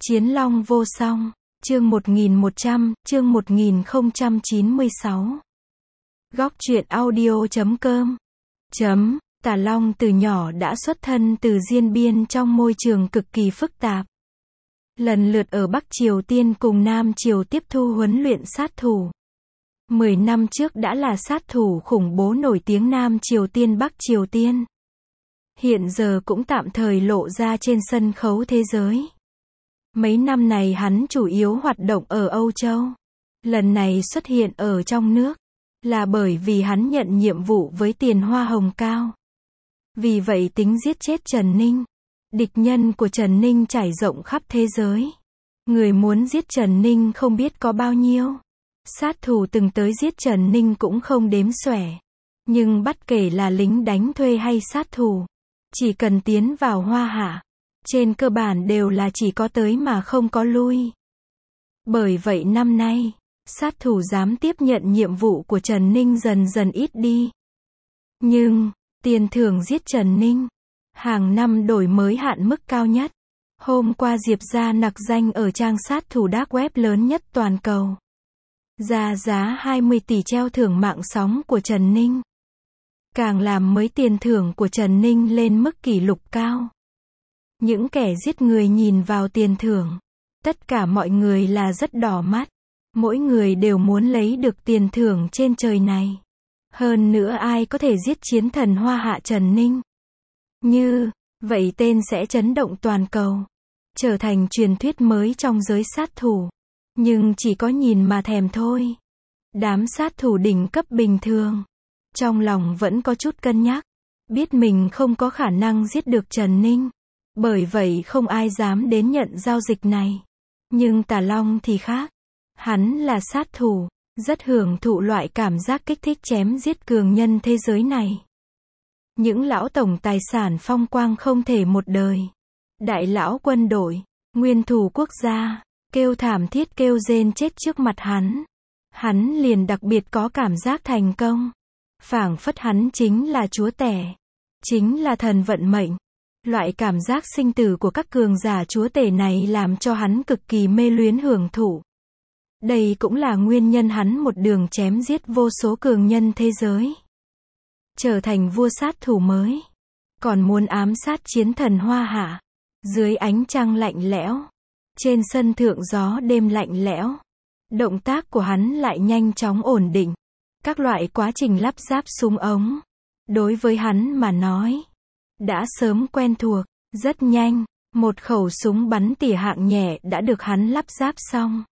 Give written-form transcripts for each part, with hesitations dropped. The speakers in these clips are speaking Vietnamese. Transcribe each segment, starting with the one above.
Chiến long vô song, chương 1100, chương 1096. Góc truyện audio.com. Tà Long từ nhỏ đã xuất thân từ Diên Biên trong môi trường cực kỳ phức tạp. Lần lượt ở Bắc Triều Tiên cùng Nam Triều tiếp thu huấn luyện sát thủ. 10 năm trước đã là sát thủ khủng bố nổi tiếng Nam Triều Tiên Bắc Triều Tiên. Hiện giờ cũng tạm thời lộ ra trên sân khấu thế giới. Mấy năm này hắn chủ yếu hoạt động ở Âu Châu. Lần này xuất hiện ở trong nước, là bởi vì hắn nhận nhiệm vụ với tiền hoa hồng cao. Vì vậy tính giết chết Trần Ninh. Địch nhân của Trần Ninh trải rộng khắp thế giới. Người muốn giết Trần Ninh không biết có bao nhiêu. Sát thủ từng tới giết Trần Ninh cũng không đếm xuể. Nhưng bất kể là lính đánh thuê hay sát thủ, chỉ cần tiến vào Hoa Hạ, trên cơ bản đều là chỉ có tới mà không có lui. Bởi vậy năm nay, sát thủ dám tiếp nhận nhiệm vụ của Trần Ninh dần dần ít đi. Nhưng, tiền thưởng giết Trần Ninh, hàng năm đổi mới hạn mức cao nhất. Hôm qua Diệp ra nặc danh ở trang sát thủ dark web lớn nhất toàn cầu. Ra giá 20 tỷ treo thưởng mạng sóng của Trần Ninh. Càng làm mới tiền thưởng của Trần Ninh lên mức kỷ lục cao. Những kẻ giết người nhìn vào tiền thưởng, tất cả mọi người là rất đỏ mắt. Mỗi người đều muốn lấy được tiền thưởng trên trời này. Hơn nữa ai có thể giết chiến thần Hoa Hạ Trần Ninh. Như vậy tên sẽ chấn động toàn cầu, trở thành truyền thuyết mới trong giới sát thủ. Nhưng chỉ có nhìn mà thèm thôi. Đám sát thủ đỉnh cấp bình thường, trong lòng vẫn có chút cân nhắc. Biết mình không có khả năng giết được Trần Ninh. Bởi vậy không ai dám đến nhận giao dịch này. Nhưng Tà Long thì khác. Hắn là sát thủ, rất hưởng thụ loại cảm giác kích thích chém giết cường nhân thế giới này. Những lão tổng tài sản phong quang không thể một đời. Đại lão quân đội, nguyên thủ quốc gia, kêu thảm thiết kêu rên chết trước mặt hắn. Hắn liền đặc biệt có cảm giác thành công. Phảng phất hắn chính là chúa tể, chính là thần vận mệnh. Loại cảm giác sinh tử của các cường giả chúa tể này làm cho hắn cực kỳ mê luyến hưởng thụ. Đây cũng là nguyên nhân hắn một đường chém giết vô số cường nhân thế giới. Trở thành vua sát thủ mới. Còn muốn ám sát chiến thần Hoa Hạ. Dưới ánh trăng lạnh lẽo. Trên sân thượng gió đêm lạnh lẽo. Động tác của hắn lại nhanh chóng ổn định. Các loại quá trình lắp ráp súng ống, đối với hắn mà nói, đã sớm quen thuộc. Rất nhanh, một khẩu súng bắn tỉa hạng nhẹ đã được hắn lắp ráp xong.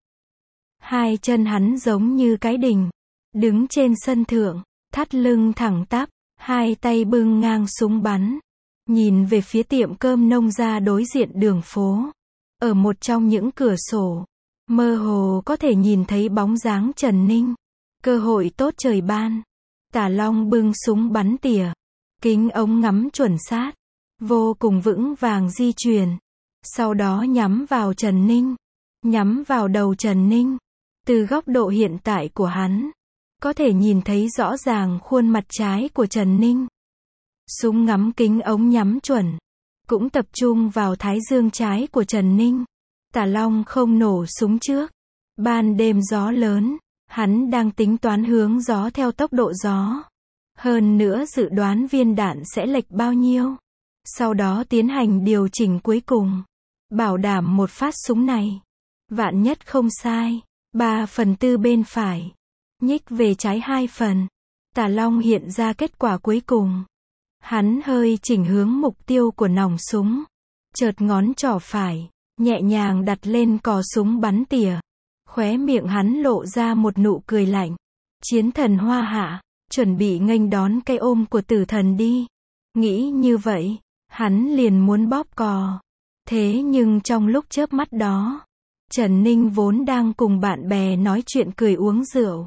Hai chân hắn giống như cái đình, đứng trên sân thượng, thắt lưng thẳng tắp, hai tay bưng ngang súng bắn, nhìn về phía tiệm cơm nông gia đối diện đường phố. Ở một trong những cửa sổ, mơ hồ có thể nhìn thấy bóng dáng Trần Ninh. Cơ hội tốt trời ban. Tà Long bưng súng bắn tỉa, kính ống ngắm chuẩn xác, vô cùng vững vàng di chuyển. Sau đó nhắm vào Trần Ninh, nhắm vào đầu Trần Ninh. Từ góc độ hiện tại của hắn, có thể nhìn thấy rõ ràng khuôn mặt trái của Trần Ninh. Súng ngắm kính ống nhắm chuẩn, cũng tập trung vào thái dương trái của Trần Ninh. Tà Long không nổ súng trước. Ban đêm gió lớn, hắn đang tính toán hướng gió theo tốc độ gió. Hơn nữa dự đoán viên đạn sẽ lệch bao nhiêu. Sau đó tiến hành điều chỉnh cuối cùng. Bảo đảm một phát súng này, vạn nhất không sai, 3/4 bên phải, nhích về trái 2 phần. Tà Long hiện ra kết quả cuối cùng. Hắn hơi chỉnh hướng mục tiêu của nòng súng. Chợt ngón trỏ phải, nhẹ nhàng đặt lên cò súng bắn tỉa. Khóe miệng hắn lộ ra một nụ cười lạnh. Chiến thần Hoa Hạ, chuẩn bị nghênh đón cái ôm của tử thần đi. Nghĩ như vậy, hắn liền muốn bóp cò. Thế nhưng trong lúc chớp mắt đó, Trần Ninh vốn đang cùng bạn bè nói chuyện cười uống rượu,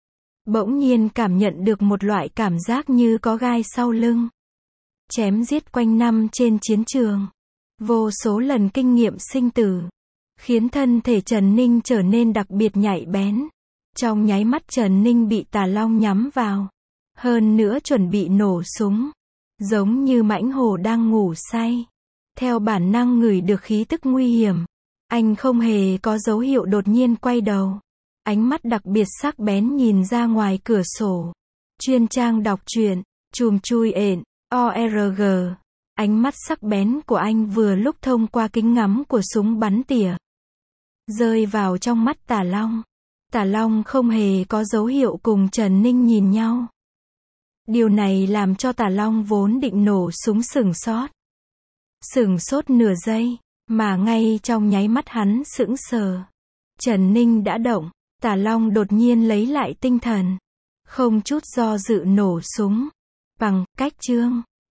bỗng nhiên cảm nhận được một loại cảm giác như có gai sau lưng. Chém giết quanh năm trên chiến trường, vô số lần kinh nghiệm sinh tử, khiến thân thể Trần Ninh trở nên đặc biệt nhạy bén. Trong nháy mắt Trần Ninh bị Tà Long nhắm vào. Hơn nữa chuẩn bị nổ súng. Giống như mãnh hổ đang ngủ say. Theo bản năng ngửi được khí tức nguy hiểm. Anh không hề có dấu hiệu đột nhiên quay đầu. Ánh mắt đặc biệt sắc bén nhìn ra ngoài cửa sổ. Chuyên trang đọc truyện, chùm chui ện, ORG. Ánh mắt sắc bén của anh vừa lúc thông qua kính ngắm của súng bắn tỉa, rơi vào trong mắt Tả Long. Tả Long không hề có dấu hiệu cùng Trần Ninh nhìn nhau. Điều này làm cho Tả Long vốn định nổ súng sửng sốt. Sửng sốt nửa giây, mà ngay trong nháy mắt hắn sững sờ. Trần Ninh đã động, Tả Long đột nhiên lấy lại tinh thần. Không chút do dự nổ súng. Bằng cách chương.